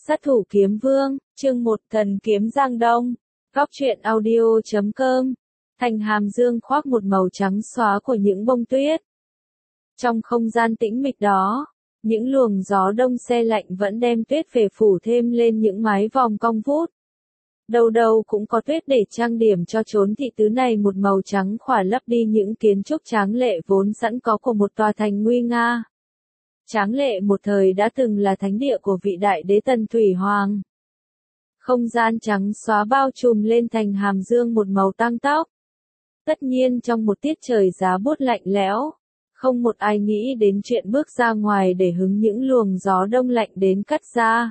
Sát thủ kiếm vương, chương 1 thần kiếm Giang Đông. Góc truyện audio.com. Thành Hàm Dương khoác một màu trắng xóa của những bông tuyết. Trong không gian tĩnh mịch đó, những luồng gió đông se lạnh vẫn đem tuyết về phủ thêm lên những mái vòm cong vút. Đâu đâu cũng có tuyết để trang điểm cho chốn thị tứ này, một màu trắng khỏa lấp đi những kiến trúc tráng lệ vốn sẵn có của một tòa thành nguy nga. Tráng lệ một thời đã từng là thánh địa của vị đại đế Tần Thủy Hoàng. Không gian trắng xóa bao trùm lên Thành Hàm Dương một màu tang tóc. Tất nhiên trong một tiết trời giá buốt lạnh lẽo, không một ai nghĩ đến chuyện bước ra ngoài để hứng những luồng gió đông lạnh đến cắt da.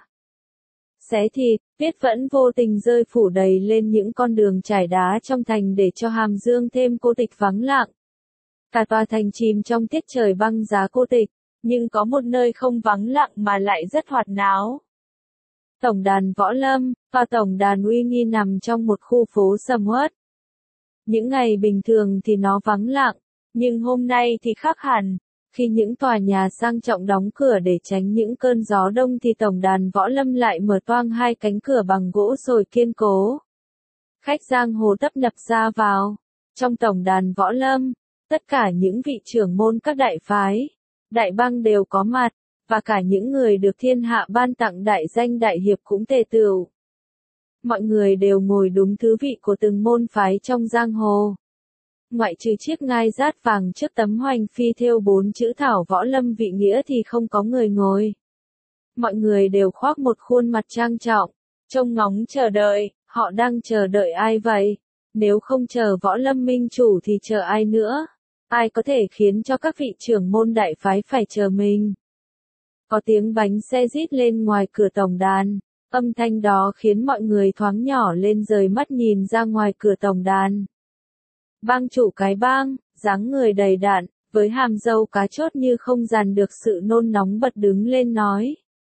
Xé thịt, tuyết vẫn vô tình rơi phủ đầy lên những con đường trải đá trong thành để cho Hàm Dương thêm cô tịch vắng lặng. Cả tòa thành chìm trong tiết trời băng giá cô tịch. Nhưng có một nơi không vắng lặng mà lại rất hoạt náo. Tổng đàn Võ Lâm, và tổng đàn uy nghi nằm trong một khu phố sầm uất. Những ngày bình thường thì nó vắng lặng, nhưng hôm nay thì khác hẳn. Khi những tòa nhà sang trọng đóng cửa để tránh những cơn gió đông thì tổng đàn Võ Lâm lại mở toang hai cánh cửa bằng gỗ sồi kiên cố. Khách giang hồ tấp nập ra vào. Trong tổng đàn Võ Lâm, tất cả những vị trưởng môn các đại phái, đại bang đều có mặt, và cả những người được thiên hạ ban tặng đại danh đại hiệp cũng tề tựu. Mọi người đều ngồi đúng thứ vị của từng môn phái trong giang hồ. Ngoại trừ chiếc ngai dát vàng trước tấm hoành phi thêu 4 chữ Thảo Võ Lâm vị nghĩa thì không có người ngồi. Mọi người đều khoác một khuôn mặt trang trọng, trông ngóng chờ đợi, họ đang chờ đợi ai vậy? Nếu không chờ Võ Lâm minh chủ thì chờ ai nữa? Ai có thể khiến cho các vị trưởng môn đại phái phải chờ mình? Có tiếng bánh xe rít lên ngoài cửa tổng đàn. Âm thanh đó khiến mọi người thoáng nhỏ lên rời mắt nhìn ra ngoài cửa tổng đàn. Bang chủ cái bang, dáng người đầy đặn, với hàm râu cá chốt như không dàn được sự nôn nóng bật đứng lên nói.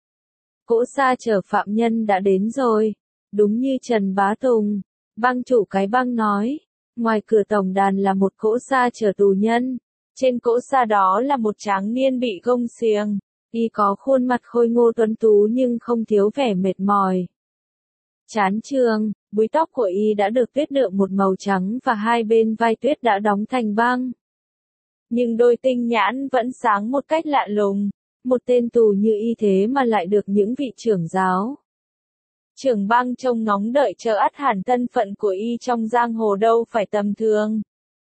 Cỗ xa chở phạm nhân đã đến rồi. Đúng như Trần Bá Tùng. Bang chủ cái bang nói. Ngoài cửa tổng đàn là một cỗ xa chở tù nhân. Trên cỗ xa đó là một tráng niên bị gông xiềng. Y có khuôn mặt khôi ngô tuấn tú nhưng không thiếu vẻ mệt mỏi. Trán trường, búi tóc của Y đã được tuyết nhuộm một màu trắng và hai bên vai tuyết đã đóng thành băng. Nhưng đôi tinh nhãn vẫn sáng một cách lạ lùng. Một tên tù như Y thế mà lại được những vị trưởng giáo, trưởng bang trông ngóng đợi chờ, ắt hẳn thân phận của Y trong giang hồ đâu phải tầm thường.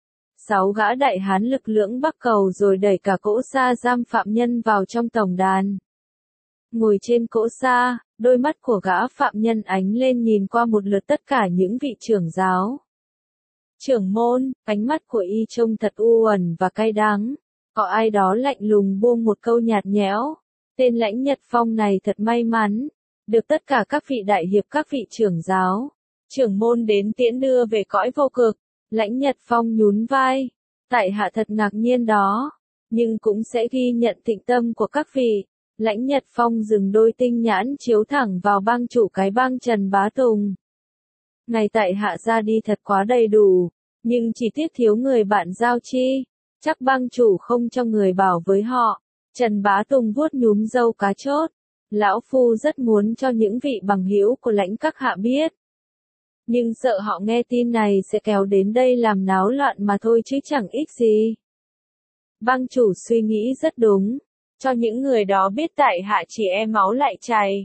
6 gã đại hán lực lưỡng bắc cầu rồi đẩy cả cỗ xa giam phạm nhân vào trong tổng đàn. Ngồi trên cỗ xa, đôi mắt của gã phạm nhân ánh lên nhìn qua một lượt tất cả những vị trưởng giáo, trưởng môn, ánh mắt của Y trông thật u uẩn và cay đắng. Có ai đó lạnh lùng buông một câu nhạt nhẽo. Tên Lãnh Nhật Phong này thật may mắn, được tất cả các vị đại hiệp, các vị trưởng giáo, trưởng môn đến tiễn đưa về cõi vô cực. Lãnh Nhật Phong nhún vai. Tại hạ thật ngạc nhiên đó, nhưng cũng sẽ ghi nhận tịnh tâm của các vị. Lãnh Nhật Phong dừng đôi tinh nhãn chiếu thẳng vào bang chủ cái bang Trần Bá Tùng. Ngày tại hạ ra đi thật quá đầy đủ, nhưng chỉ tiếc thiếu người bạn giao chi. Chắc bang chủ không cho người bảo với họ. Trần Bá Tùng vuốt nhúm râu cá chốt. Lão phu rất muốn cho những vị bằng hữu của Lãnh các hạ biết. Nhưng sợ họ nghe tin này sẽ kéo đến đây làm náo loạn mà thôi chứ chẳng ích gì. Bang chủ suy nghĩ rất đúng. Cho những người đó biết tại hạ chỉ e máu lại chảy,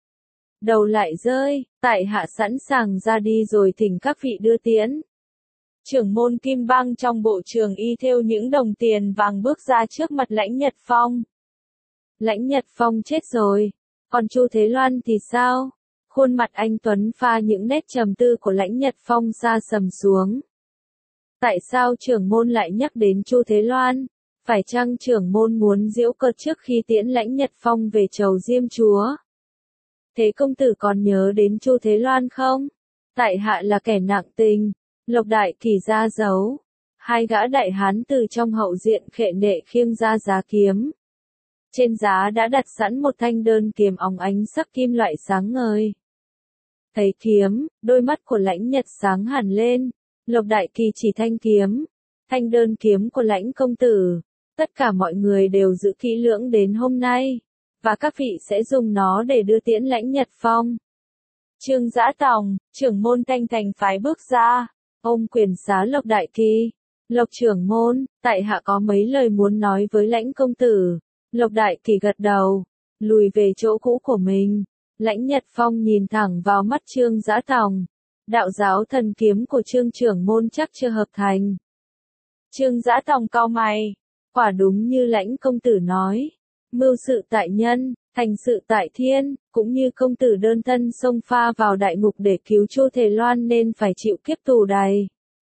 đầu lại rơi, tại hạ sẵn sàng ra đi rồi thỉnh các vị đưa tiễn. Trưởng môn Kim Bang trong bộ trường y thêu những đồng tiền vàng bước ra trước mặt Lãnh Nhật Phong. Lãnh Nhật Phong chết rồi. Còn Chu Thế Loan thì sao? Khuôn mặt anh tuấn pha những nét trầm tư của Lãnh Nhật Phong sa sầm xuống. Tại sao trưởng môn lại nhắc đến Chu Thế Loan? Phải chăng trưởng môn muốn giễu cợt trước khi tiễn Lãnh Nhật Phong về chầu Diêm Chúa? Thế công tử còn nhớ đến Chu Thế Loan không? Tại hạ là kẻ nặng tình. Lộc Đại Kỳ ra giấu. Hai gã đại hán từ trong hậu diện khệ nệ khiêng ra giá kiếm. Trên giá đã đặt sẵn một thanh đơn kiếm óng ánh sắc kim loại sáng ngời. Thấy kiếm, đôi mắt của Lãnh Nhật sáng hẳn lên. Lộc Đại Kỳ chỉ thanh kiếm. Thanh đơn kiếm của Lãnh công tử. Tất cả mọi người đều giữ kỹ lưỡng đến hôm nay. và các vị sẽ dùng nó để đưa tiễn Lãnh Nhật Phong. Trương Dã Tòng, trưởng môn Thanh Thành phái bước ra, ôm quyền xá Lộc Đại Kỳ. Lộc trưởng môn, tại hạ có mấy lời muốn nói với Lãnh công tử. Lộc Đại Kỳ gật đầu, lùi về chỗ cũ của mình. Lãnh Nhật Phong nhìn thẳng vào mắt Trương Dã Tòng. Đạo giáo thần kiếm của Trương trưởng môn chắc chưa hợp thành. Trương Dã Tòng cau mày, quả đúng như Lãnh công tử nói. Mưu sự tại nhân, thành sự tại thiên, cũng như công tử đơn thân xông pha vào đại ngục để cứu Chu Thể Loan nên phải chịu kiếp tù đầy.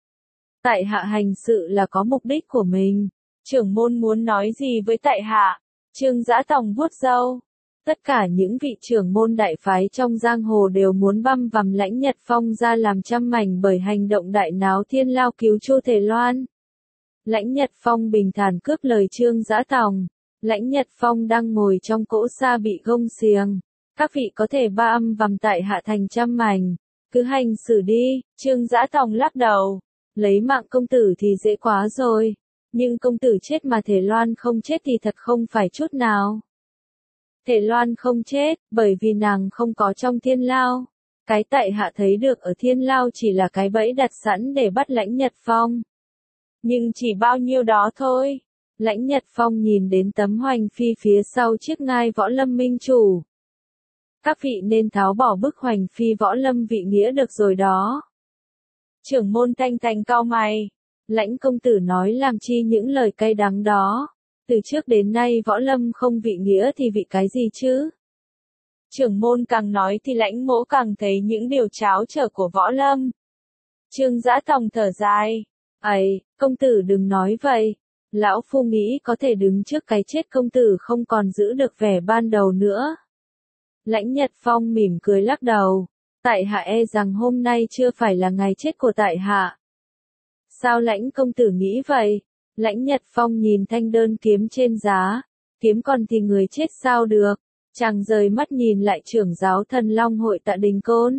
Tại hạ hành sự là có mục đích của mình. Trưởng môn muốn nói gì với tại hạ? Trương Dã Tòng vuốt râu. Tất cả những vị trưởng môn đại phái trong giang hồ đều muốn băm vằm Lãnh Nhật Phong ra làm trăm mảnh bởi hành động đại náo thiên lao cứu Chu Thể Loan. Lãnh Nhật Phong bình thản cướp lời Trương Dã Tòng. Lãnh Nhật Phong đang ngồi trong cỗ xa bị gông xiềng. Các vị có thể băm vằm tại hạ thành trăm mảnh. Cứ hành xử đi. Trương Dã Tòng lắc đầu. Lấy mạng công tử thì dễ quá rồi. Nhưng công tử chết mà Thể Loan không chết thì thật không phải chút nào. Thể Loan không chết, bởi vì nàng không có trong thiên lao. Cái tại hạ thấy được ở thiên lao chỉ là cái bẫy đặt sẵn để bắt Lãnh Nhật Phong. Nhưng chỉ bao nhiêu đó thôi. Lãnh Nhật Phong nhìn đến tấm hoành phi phía sau chiếc ngai võ lâm minh chủ. Các vị nên tháo bỏ bức hoành phi võ lâm vị nghĩa được rồi đó. Trưởng môn Thanh Thành cau mày. Lãnh công tử nói làm chi những lời cay đắng đó. Từ trước đến nay võ lâm không vị nghĩa thì vị cái gì chứ? Trưởng môn càng nói thì Lãnh mỗ càng thấy những điều tráo trở của võ lâm. Trương Dã Tòng thở dài. Ấy, công tử đừng nói vậy. Lão phu nghĩ có thể đứng trước cái chết công tử không còn giữ được vẻ ban đầu nữa. Lãnh Nhật Phong mỉm cười lắc đầu. Tại hạ e rằng hôm nay chưa phải là ngày chết của tại hạ. Sao Lãnh công tử nghĩ vậy? Lãnh Nhật Phong nhìn thanh đơn kiếm trên giá. Kiếm còn thì người chết sao được? Chàng rời mắt nhìn lại trưởng giáo Thần Long hội Tạ Đình Côn.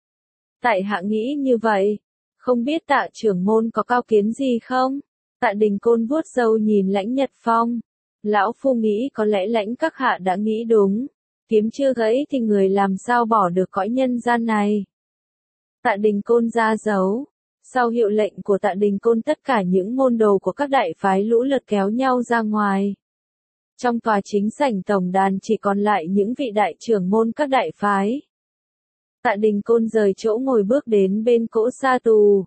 Tại hạ nghĩ như vậy. Không biết Tạ trưởng môn có cao kiến gì không? Tạ Đình Côn vuốt râu nhìn Lãnh Nhật Phong. Lão phu nghĩ có lẽ Lãnh các hạ đã nghĩ đúng. Kiếm chưa gãy thì người làm sao bỏ được cõi nhân gian này. Tạ Đình Côn ra dấu. Sau hiệu lệnh của Tạ Đình Côn tất cả những môn đồ của các đại phái lũ lượt kéo nhau ra ngoài. Trong tòa chính sảnh tổng đàn chỉ còn lại những vị đại trưởng môn các đại phái. Tạ Đình Côn rời chỗ ngồi bước đến bên cỗ sa tù.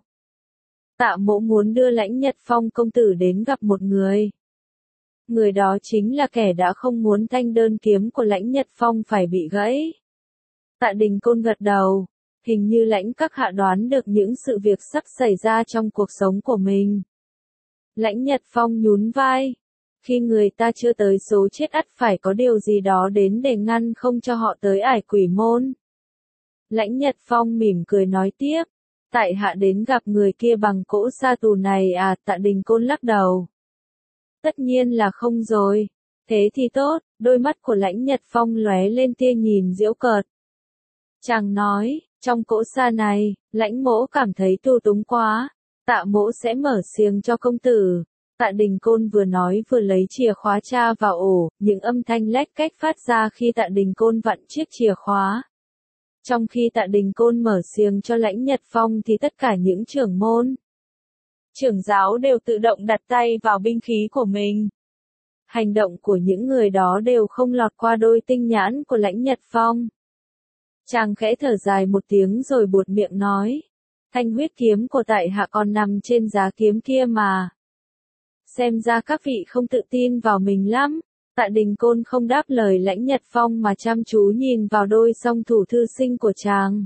Tạ mỗ muốn đưa Lãnh Nhật Phong công tử đến gặp một người. Người đó chính là kẻ đã không muốn thanh đơn kiếm của Lãnh Nhật Phong phải bị gãy. Tạ Đình Côn gật đầu. Hình như Lãnh các hạ đoán được những sự việc sắp xảy ra trong cuộc sống của mình. Lãnh Nhật Phong nhún vai. Khi người ta chưa tới số chết ắt phải có điều gì đó đến để ngăn không cho họ tới Ải Quỷ Môn. Lãnh Nhật Phong mỉm cười nói tiếp. Tại hạ đến gặp người kia bằng cỗ sa tù này à? Tạ Đình Côn lắc đầu. Tất nhiên là không rồi. Thế thì tốt. Đôi mắt của Lãnh Nhật Phong lóe lên tia nhìn giễu cợt. Chàng nói, trong cỗ sa này, Lãnh mỗ cảm thấy tu túng quá. Tạ mỗ sẽ mở xiềng cho công tử. Tạ Đình Côn vừa nói vừa lấy chìa khóa tra vào ổ, những âm thanh lách cách phát ra khi Tạ Đình Côn vặn chiếc chìa khóa. Trong khi Tạ Đình Côn mở xiềng cho Lãnh Nhật Phong thì tất cả những trưởng môn, trưởng giáo đều tự động đặt tay vào binh khí của mình. Hành động của những người đó đều không lọt qua đôi tinh nhãn của Lãnh Nhật Phong. Chàng khẽ thở dài một tiếng rồi buột miệng nói. Thanh huyết kiếm của tại hạ còn nằm trên giá kiếm kia mà. Xem ra các vị không tự tin vào mình lắm. Tạ Đình Côn không đáp lời Lãnh Nhật Phong mà chăm chú nhìn vào đôi song thủ thư sinh của chàng.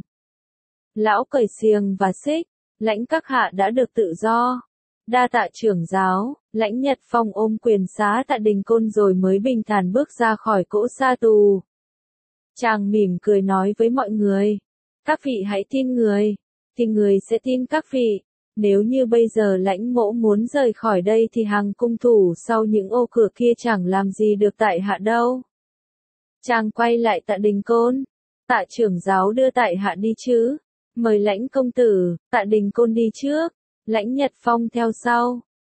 Lão cởi xiềng và xích. Lãnh các hạ đã được tự do. Đa tạ trưởng giáo. Lãnh Nhật Phong ôm quyền xá Tạ Đình Côn rồi mới bình thản bước ra khỏi cỗ sa tù. Chàng mỉm cười nói với mọi người. Các vị hãy tin người. Thì người sẽ tin các vị. Nếu như bây giờ Lãnh mỗ muốn rời khỏi đây thì hàng cung thủ sau những ô cửa kia chẳng làm gì được tại hạ đâu. Chàng quay lại Tạ Đình Côn. Tạ trưởng giáo đưa tại hạ đi chứ. Mời Lãnh công tử. Tạ Đình Côn đi trước. Lãnh Nhật Phong theo sau.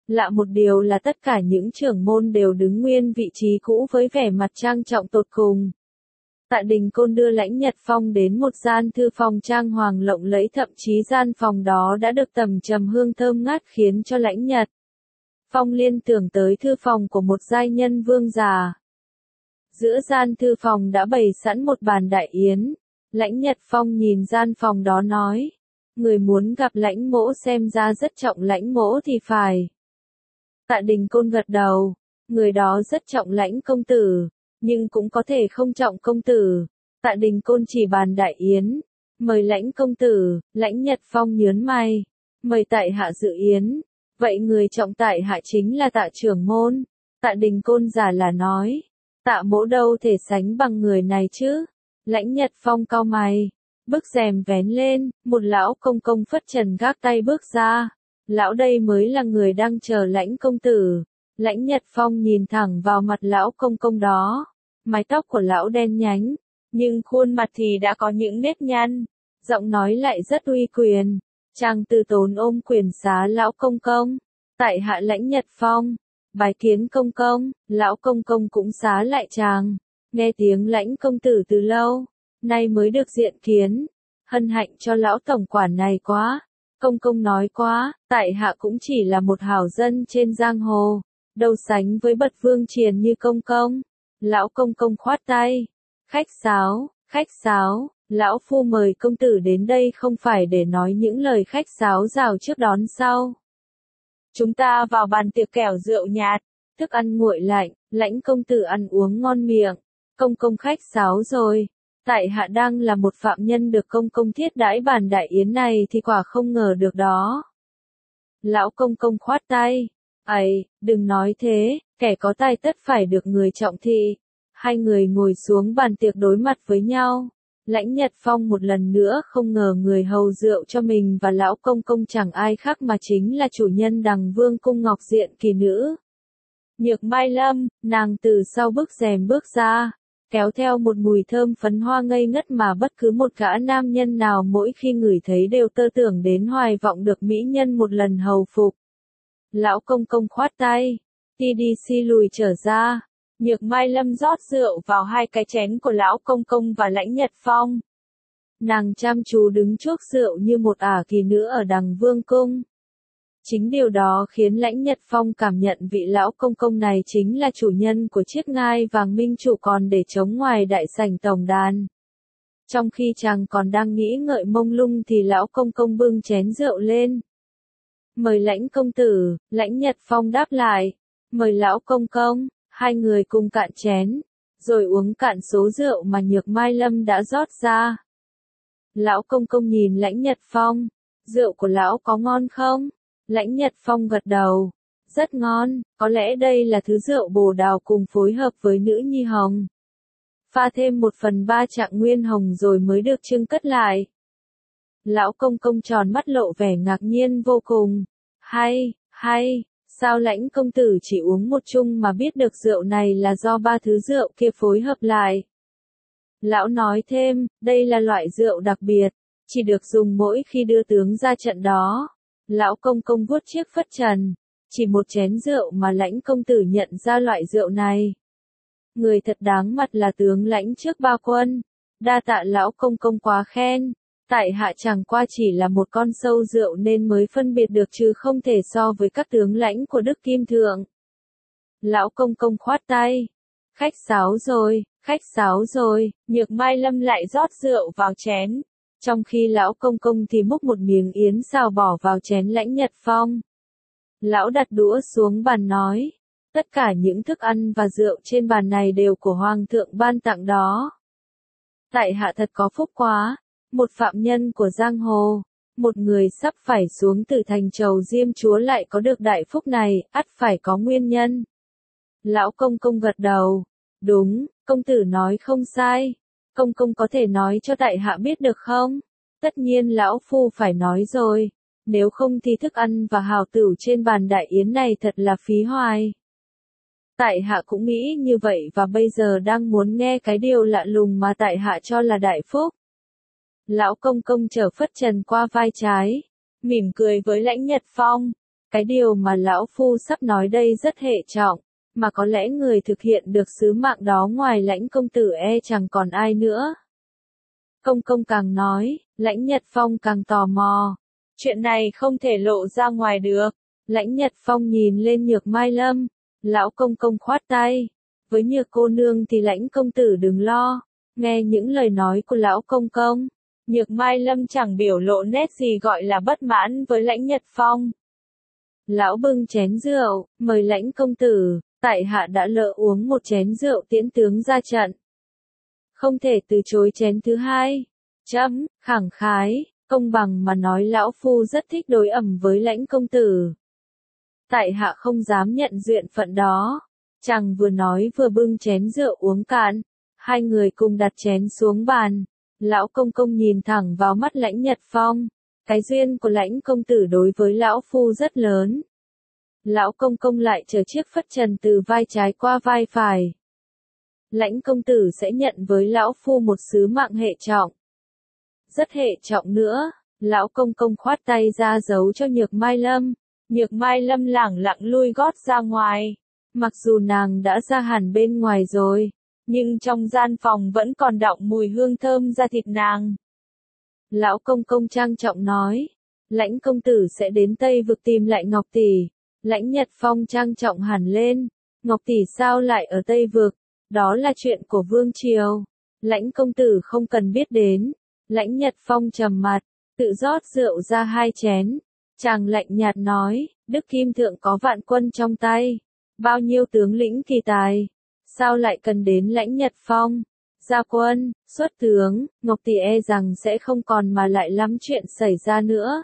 Lạ một điều là tất cả những trưởng môn đều đứng nguyên vị trí cũ với vẻ mặt trang trọng tột cùng. Tạ Đình Côn đưa Lãnh Nhật Phong đến một gian thư phòng trang hoàng lộng lẫy, thậm chí gian phòng đó đã được tầm trầm hương thơm ngát khiến cho Lãnh Nhật Phong liên tưởng tới thư phòng của một giai nhân vương già. Giữa gian thư phòng đã bày sẵn một bàn đại yến. Lãnh Nhật Phong nhìn gian phòng đó nói, người muốn gặp Lãnh mỗ xem ra rất trọng Lãnh mỗ thì phải. Tạ Đình Côn gật đầu, người đó rất trọng Lãnh công tử, nhưng cũng có thể không trọng công tử. Tạ Đình Côn chỉ bàn đại yến, mời Lãnh công tử. Lãnh Nhật Phong nhớn mày, mời tại hạ dự yến. Vậy người trọng tại hạ chính là Tạ trưởng môn. Tạ Đình Côn giả là nói, Tạ mỗ đâu thể sánh bằng người này chứ. Lãnh Nhật Phong cau mày, bức rèm vén lên, một lão công công phất trần gác tay bước ra. Lão đây mới là người đang chờ Lãnh công tử. Lãnh Nhật Phong nhìn thẳng vào mặt lão công công đó. Mái tóc của lão đen nhánh, nhưng khuôn mặt thì đã có những nếp nhăn. Giọng nói lại rất uy quyền. Chàng từ tốn ôm quyền xá lão công công. Tại hạ Lãnh Nhật Phong, bái kiến công công. Lão công công cũng xá lại chàng. Nghe tiếng Lãnh công tử từ lâu, nay mới được diện kiến. Hân hạnh cho lão tổng quản này quá. Công công nói quá, tại hạ cũng chỉ là một hảo dân trên giang hồ, đâu sánh với bậc vương triền như công công. Lão công công khoát tay. Khách sáo, lão phu mời công tử đến đây không phải để nói những lời khách sáo rào trước đón sau. Chúng ta vào bàn tiệc kẻo rượu nhạt, thức ăn nguội lạnh, Lãnh công tử ăn uống ngon miệng. Công công khách sáo rồi. Tại hạ đang là một phạm nhân được công công thiết đãi bàn đại yến này thì quả không ngờ được đó. Lão công công khoát tay. Ấy, đừng nói thế, kẻ có tài tất phải được người trọng thị. Hai người ngồi xuống bàn tiệc đối mặt với nhau. Lãnh Nhật Phong một lần nữa không ngờ người hầu rượu cho mình và lão công công chẳng ai khác mà chính là chủ nhân Đằng Vương cung Ngọc Diện Kỳ nữ. Nhược Mai Lâm, nàng từ sau bức rèm bước ra, kéo theo một mùi thơm phấn hoa ngây ngất mà bất cứ một gã nam nhân nào mỗi khi ngửi thấy đều tơ tưởng đến hoài vọng được mỹ nhân một lần hầu phục. Lão công công khoát tay, TDC lùi trở ra. Nhược Mai Lâm rót rượu vào hai cái chén của lão công công và Lãnh Nhật Phong. Nàng chăm chú đứng chuốc rượu như một ả kỳ nữ ở Đằng Vương cung. Chính điều đó khiến Lãnh Nhật Phong cảm nhận vị lão công công này chính là chủ nhân của chiếc ngai vàng minh chủ còn để trống ngoài đại sảnh tổng đàn. Trong khi chàng còn đang nghĩ ngợi mông lung thì lão công công bưng chén rượu lên. Mời Lãnh công tử. Lãnh Nhật Phong đáp lại. Mời lão công công. Hai người cùng cạn chén, rồi uống cạn số rượu mà Nhược Mai Lâm đã rót ra. Lão công công nhìn Lãnh Nhật Phong, rượu của lão có ngon không? Lãnh Nhật Phong gật đầu, rất ngon, có lẽ đây là thứ rượu bồ đào cùng phối hợp với nữ nhi hồng. Pha thêm 1/3 trạng nguyên hồng rồi mới được trưng cất lại. Lão công công tròn mắt lộ vẻ ngạc nhiên vô cùng. Hay. Sao Lãnh công tử chỉ uống một chung mà biết được rượu này là do 3 thứ rượu kia phối hợp lại? Lão nói thêm, đây là loại rượu đặc biệt, chỉ được dùng mỗi khi đưa tướng ra trận đó. Lão công công vuốt chiếc phất trần, chỉ một chén rượu mà Lãnh công tử nhận ra loại rượu này. Người thật đáng mặt là tướng Lãnh trước 3 quân. Đa tạ lão công công quá khen. Tại hạ chẳng qua chỉ là một con sâu rượu nên mới phân biệt được chứ không thể so với các tướng lãnh của Đức Kim Thượng. Lão công công khoát tay. Khách sáo rồi, Nhược Mai Lâm lại rót rượu vào chén. Trong khi lão công công thì múc một miếng yến xào bỏ vào chén Lãnh Nhật Phong. Lão đặt đũa xuống bàn nói. Tất cả những thức ăn và rượu trên bàn này đều của Hoàng thượng ban tặng đó. Tại hạ thật có phúc quá. Một phạm nhân của giang hồ, một người sắp phải xuống từ thành Trầu Diêm Chúa lại có được đại phúc này, ắt phải có nguyên nhân. Lão công công gật đầu. Đúng, công tử nói không sai. Công công có thể nói cho tại hạ biết được không? Tất nhiên lão phu phải nói rồi. Nếu không thì thức ăn và hào tửu trên bàn đại yến này thật là phí hoài. Tại hạ cũng nghĩ như vậy và bây giờ đang muốn nghe cái điều lạ lùng mà tại hạ cho là đại phúc. Lão công công trở phất trần qua vai trái, mỉm cười với Lãnh Nhật Phong. Cái điều mà lão phu sắp nói đây rất hệ trọng, mà có lẽ người thực hiện được sứ mạng đó ngoài Lãnh công tử chẳng còn ai nữa. Công công càng nói, Lãnh Nhật Phong càng tò mò. Chuyện này không thể lộ ra ngoài được. Lãnh Nhật Phong nhìn lên Nhược Mai Lâm. Lão công công khoát tay. Với Nhược cô nương thì Lãnh công tử đừng lo. Nghe những lời nói của lão công công. Nhược Mai Lâm chẳng biểu lộ nét gì gọi là bất mãn với Lãnh Nhật Phong. Lão bưng chén rượu, mời Lãnh công tử, tại hạ đã lỡ uống một chén rượu tiễn tướng ra trận. Không thể từ chối chén thứ hai. Khẳng khái, công bằng mà nói lão phu rất thích đối ẩm với Lãnh công tử. Tại hạ không dám nhận duyện phận đó. Chàng vừa nói vừa bưng chén rượu uống cạn. Hai người cùng đặt chén xuống bàn. Lão công công nhìn thẳng vào mắt Lãnh Nhật Phong. Cái duyên của Lãnh công tử đối với lão phu rất lớn. Lão công công lại trở chiếc phất trần từ vai trái qua vai phải. Lãnh công tử sẽ nhận với lão phu một sứ mạng hệ trọng. Rất hệ trọng nữa. Lão công công khoát tay ra dấu cho Nhược Mai Lâm. Nhược Mai Lâm lẳng lặng lui gót ra ngoài. Mặc dù nàng đã ra hẳn bên ngoài rồi, nhưng trong gian phòng vẫn còn đọng mùi hương thơm da thịt nàng. Lão công công trang trọng nói, Lãnh công tử sẽ đến Tây Vực tìm lại Ngọc tỷ. Lãnh Nhật Phong trang trọng hẳn lên, Ngọc tỷ sao lại ở Tây Vực? Đó là chuyện của Vương Triều. Lãnh công tử không cần biết đến. Lãnh Nhật Phong trầm mặt, tự rót rượu ra hai chén. Chàng lạnh nhạt nói, Đức Kim Thượng có vạn quân trong tay. Bao nhiêu tướng lĩnh kỳ tài. Sao lại cần đến Lãnh Nhật Phong? Ra quân, xuất tướng, Ngọc tỷ rằng sẽ không còn mà lại lắm chuyện xảy ra nữa.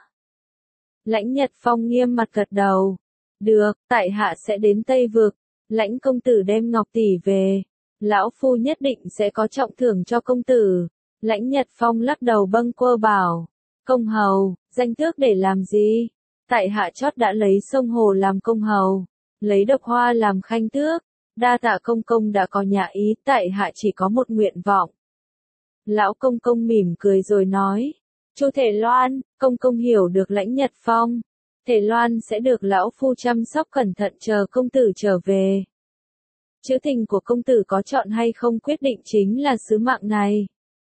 Lãnh Nhật Phong nghiêm mặt gật đầu. Được, tại hạ sẽ đến Tây Vực. Lãnh công tử đem Ngọc tỷ về. Lão phu nhất định sẽ có trọng thưởng cho công tử. Lãnh Nhật Phong lắc đầu bâng quơ bảo. Công hầu, danh tước để làm gì? Tại hạ chót đã lấy sông hồ làm công hầu. Lấy độc hoa làm khanh tước. Đa tạ công công đã có nhà ý, tại hạ chỉ có một nguyện vọng. Lão công công mỉm cười rồi nói. Chu Thể Loan, công công hiểu được Lãnh Nhật Phong. Thể Loan sẽ được lão phu chăm sóc cẩn thận chờ công tử trở về. Chữ tình của công tử có chọn hay không quyết định chính là sứ mạng này.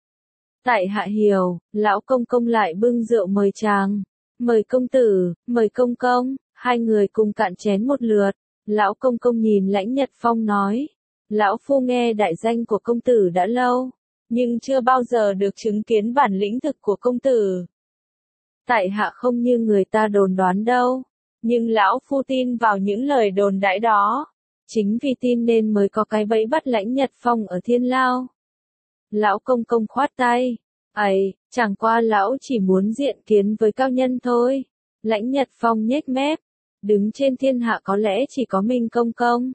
Tại hạ hiểu, lão công công lại bưng rượu mời chàng. Mời công tử, mời công công, hai người cùng cạn chén một lượt. Lão công công nhìn Lãnh Nhật Phong nói. Lão phu nghe đại danh của công tử đã lâu, nhưng chưa bao giờ được chứng kiến bản lĩnh thực của công tử. Tại hạ không như người ta đồn đoán đâu, nhưng lão phu tin vào những lời đồn đãi đó. Chính vì tin nên mới có cái bẫy bắt Lãnh Nhật Phong ở Thiên Lao. Lão công công khoát tay. Ấy, chẳng qua lão chỉ muốn diện kiến với cao nhân thôi. Lãnh Nhật Phong nhếch mép. Đứng trên thiên hạ có lẽ chỉ có mình công công.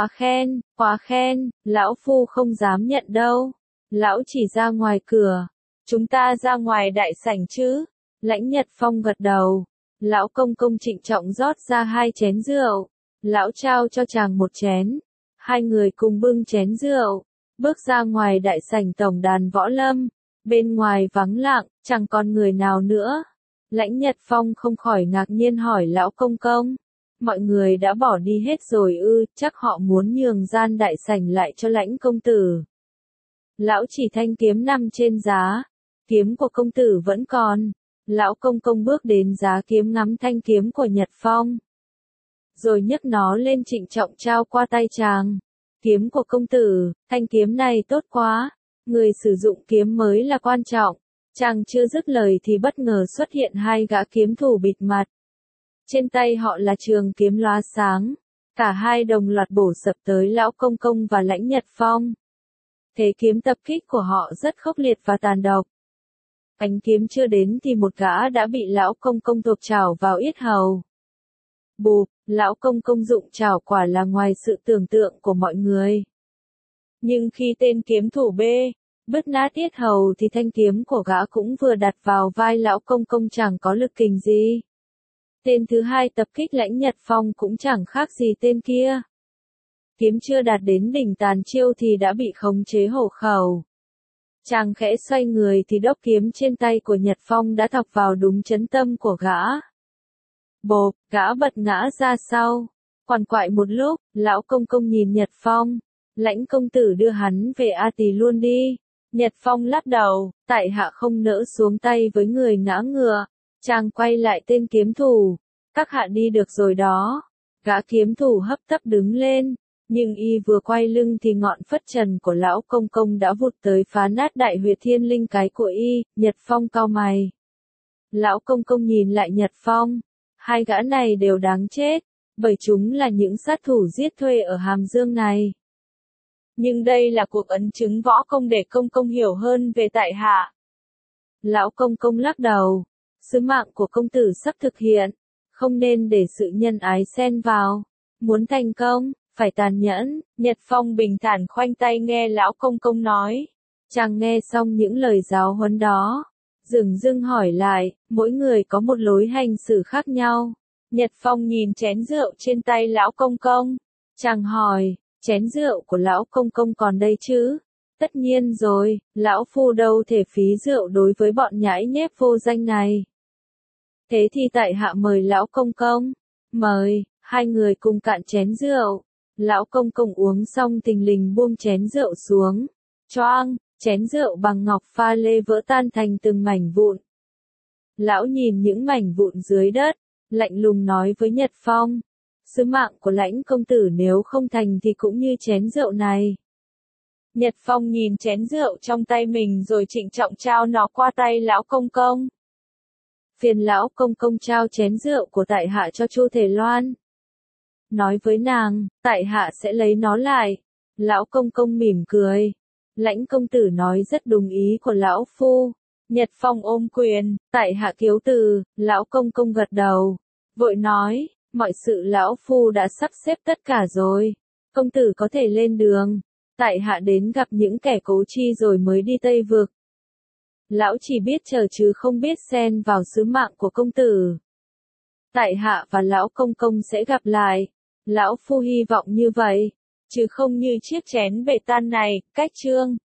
Quá khen, lão phu không dám nhận đâu. Lão chỉ ra ngoài cửa. Chúng ta ra ngoài đại sảnh chứ. Lãnh Nhật Phong gật đầu. Lão công công trịnh trọng rót ra hai chén rượu. Lão trao cho chàng một chén. Hai người cùng bưng chén rượu. Bước ra ngoài đại sảnh tổng đàn võ lâm. Bên ngoài vắng lặng, chẳng còn người nào nữa. Lãnh Nhật Phong không khỏi ngạc nhiên hỏi lão công công. Mọi người đã bỏ đi hết rồi ư, chắc họ muốn nhường gian đại sảnh lại cho Lãnh công tử. Lão chỉ thanh kiếm nằm trên giá. Kiếm của công tử vẫn còn. Lão công công bước đến giá kiếm ngắm thanh kiếm của Nhật Phong. Rồi nhấc nó lên trịnh trọng trao qua tay chàng. Kiếm của công tử, thanh kiếm này tốt quá. Người sử dụng kiếm mới là quan trọng. Chàng chưa dứt lời thì bất ngờ xuất hiện hai gã kiếm thủ bịt mặt. Trên tay họ là trường kiếm lóa sáng. Cả hai đồng loạt bổ sập tới lão công công và Lãnh Nhật Phong. Thế kiếm tập kích của họ rất khốc liệt và tàn độc. Ánh kiếm chưa đến thì một gã đã bị lão công công thộp chảo vào yết hầu. Bụp, lão công công dụng chảo quả là ngoài sự tưởng tượng của mọi người. Nhưng khi tên kiếm thủ B bứt nát yết hầu thì thanh kiếm của gã cũng vừa đặt vào vai lão công công chẳng có lực kình gì. Tên thứ hai tập kích Lãnh Nhật Phong cũng chẳng khác gì tên kia. Kiếm chưa đạt đến đỉnh tàn chiêu thì đã bị khống chế hổ khẩu. Chàng khẽ xoay người thì đốc kiếm trên tay của Nhật Phong đã thọc vào đúng chấn tâm của gã. Bộp, gã bật ngã ra sau. Quằn quại một lúc, lão công công nhìn Nhật Phong. Lãnh công tử đưa hắn về A Tỳ luôn đi. Nhật Phong lắc đầu, tại hạ không nỡ xuống tay với người ngã ngựa. Chàng quay lại tên kiếm thủ. Các hạ đi được rồi đó. Gã kiếm thủ hấp tấp đứng lên. Nhưng y vừa quay lưng thì ngọn phất trần của lão công công đã vụt tới phá nát đại huyệt thiên linh cái của y. Nhật Phong cau mày. Lão công công nhìn lại Nhật Phong. Hai gã này đều đáng chết. Bởi chúng là những sát thủ giết thuê ở Hàm Dương này. Nhưng đây là cuộc ấn chứng võ công để công công hiểu hơn về tại hạ. Lão công công lắc đầu. Sứ mạng của công tử sắp thực hiện. Không nên để sự nhân ái xen vào. Muốn thành công, phải tàn nhẫn. Nhật Phong bình thản khoanh tay nghe lão công công nói. Chàng nghe xong những lời giáo huấn đó. Dửng dưng hỏi lại, mỗi người có một lối hành xử khác nhau. Nhật Phong nhìn chén rượu trên tay lão công công. Chàng hỏi, chén rượu của lão công công còn đây chứ? Tất nhiên rồi, lão phu đâu thể phí rượu đối với bọn nhãi nhép vô danh này. Thế thì tại hạ mời lão công công. Mời, hai người cùng cạn chén rượu. Lão công công uống xong thình lình buông chén rượu xuống. Choang, chén rượu bằng ngọc pha lê vỡ tan thành từng mảnh vụn. Lão nhìn những mảnh vụn dưới đất, lạnh lùng nói với Nhật Phong. Sứ mạng của Lãnh công tử nếu không thành thì cũng như chén rượu này. Nhật Phong nhìn chén rượu trong tay mình rồi trịnh trọng trao nó qua tay lão công công. Phiền lão công công trao chén rượu của tại hạ cho Chu Thể Loan. Nói với nàng, tại hạ sẽ lấy nó lại. Lão công công mỉm cười. Lãnh công tử nói rất đúng ý của lão phu. Nhật Phong ôm quyền, tại hạ kiếu từ, lão công công gật đầu. Vội nói, mọi sự lão phu đã sắp xếp tất cả rồi. Công tử có thể lên đường. Tại hạ đến gặp những kẻ cố chi rồi mới đi Tây Vực. Lão chỉ biết chờ chứ không biết xen vào sứ mạng của công tử. Tại hạ và lão công công sẽ gặp lại. Lão phu hy vọng như vậy, chứ không như chiếc chén bể tan này. Cách chương